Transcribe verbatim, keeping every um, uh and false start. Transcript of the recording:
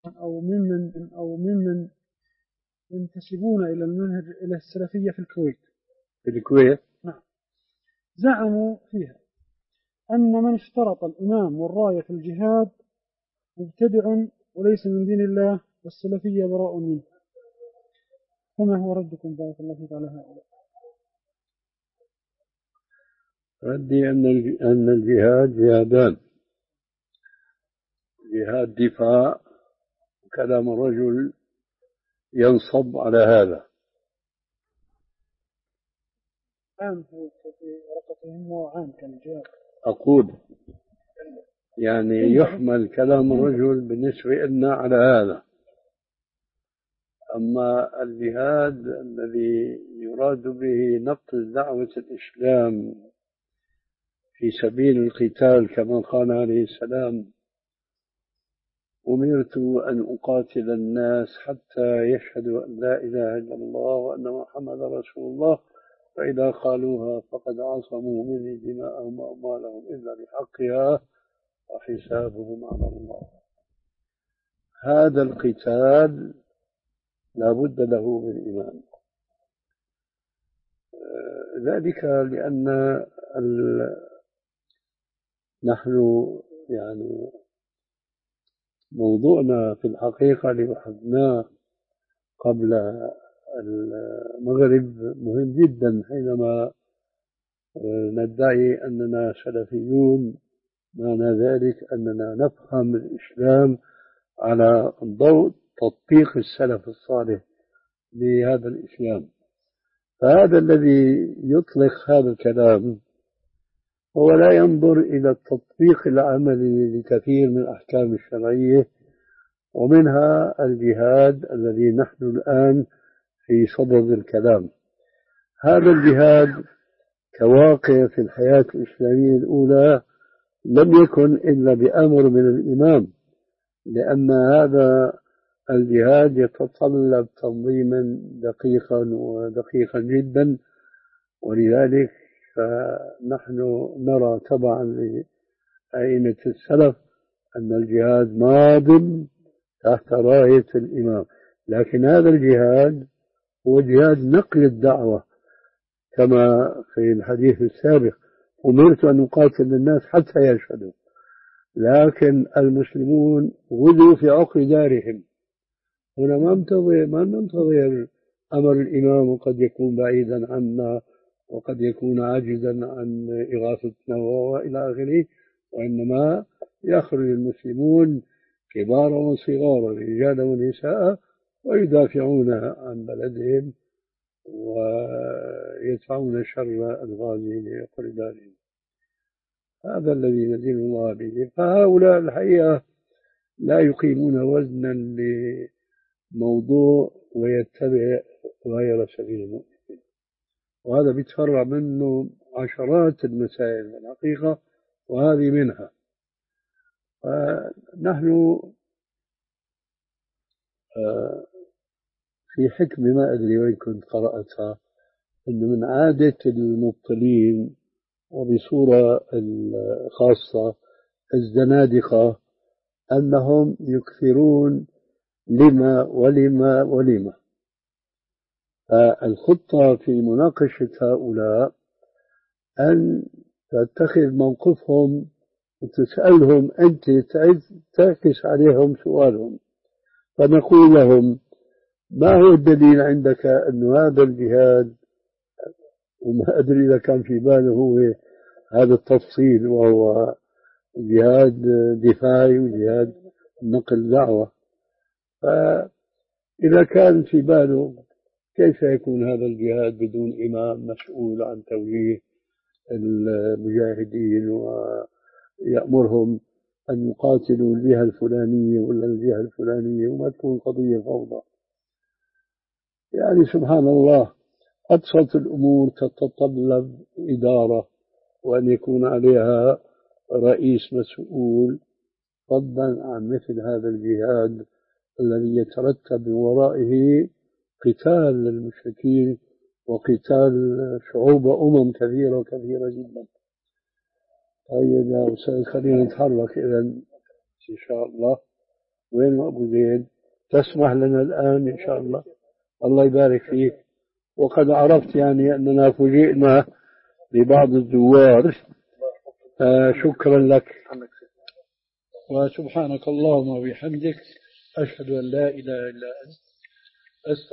أو ممن أو ممن ينتسبون إلى المنهج إلى السلفية في الكويت في الكويت نعم زعموا فيها أن من اشترط الإمام والراية في الجهاد مبتدع وليس من دين الله والسلفية براء منه، فما هو ردكم بارك الله فيك على هؤلاء؟ ردي أن أن الجهاد جهادان، جهاد دفاع، كلام الرجل ينصب على هذا. عام في ورقتهم وعام كان الجهاد. أقول يعني يحمل كلام الرجل بالنسبة لنا على هذا. أما الجهاد الذي يراد به نقل دعوة الإسلام في سبيل القتال كما قال عليه السلام: أمرت أن أقاتل الناس حتى يشهدوا أن لا إله إلا الله وأن محمد رسول الله، فإذا قالوها فقد عصموا مني دماءهم وأموالهم إلا بحقها وحسابهم على الله. هذا القتال لا بد له من إيمان، ذلك لأن نحن يعني موضوعنا في الحقيقة اللي بحثناه قبل المغرب مهم جدا، حينما ندعي أننا سلفيون معنى ذلك أننا نفهم الإسلام على ضوء تطبيق السلف الصالح لهذا الإسلام. فهذا الذي يطلق هذا الكلام هو لا ينظر إلى التطبيق العملي لكثير من الأحكام الشرعية، ومنها الجهاد الذي نحن الآن في صدد الكلام. هذا الجهاد كواقع في الحياة الإسلامية الأولى لم يكن إلا بأمر من الإمام، لأن هذا الجهاد يتطلب تنظيما دقيقا ودقيقا جدا، ولذلك فنحن نرى طبعا لأئمة السلف أن الجهاد ماض تحت راية الإمام، لكن هذا الجهاد هو جهاد نقل الدعوة كما في الحديث السابق: أمرت أن أقاتل الناس حتى يشهدوا. لكن المسلمون غدوا في عقر دارهم، هنا ما ننتظر ما ننتظر أمر الإمام، وقد يكون بعيدا عنا وقد يكون عاجزا عن إغاثتنا وإلى آخره، وإنما يخرج المسلمون كبارا وصغارا رجالا ونساء ويدافعون عن بلدهم ويدفعون شر الغازي لعقر دارهم. هذا الذي ندين الله به. فهؤلاء الحقيقة لا يقيمون وزنا لموضوع ويتبع غير سبيل المؤمنين، وهذا بيتفرع منه عشرات المسائل الحقيقة، وهذه منها. فنحن في حكمة ما أدري وين كنت قرأتها، أنه من عادة المبطلين وبصورة خاصة الزنادقة أنهم يكثرون لما ولما ولما. فالخطة في مناقشة هؤلاء أن تتخذ موقفهم وتسألهم أنت تعكس عليهم سؤالهم، فنقول لهم: ما هو الدليل عندك أن هذا الجهاد، وما أدري إذا كان في باله هو هذا التفصيل، وهو جهاد دفاعي وجهاد نقل دعوة، فإذا كان في باله كيف يكون هذا الجهاد بدون إمام مسؤول عن توجيه المجاهدين ويأمرهم أن يقاتلوا الجهة الفلانية ولا الجهة الفلانية وما تكون قضية فوضى؟ يعني سبحان الله، أبسط الأمور تتطلب إدارة وأن يكون عليها رئيس مسؤول، فضلا عن مثل هذا الجهاد الذي يترتب من ورائه قتال للمشركين وقتال شعوب أمم كثيرة كثيرة جدا. طيب يا أستاذ، خلينا نتحرك إذا إن شاء الله. وين أبو زيد؟ تسمح لنا الآن إن شاء الله. الله يبارك فيك. وقد عرفت يعني أننا فوجئنا ببعض الزوار. آه شكرا لك، وسبحانك اللهم وبحمدك، أشهد أن لا إله إلا أنت.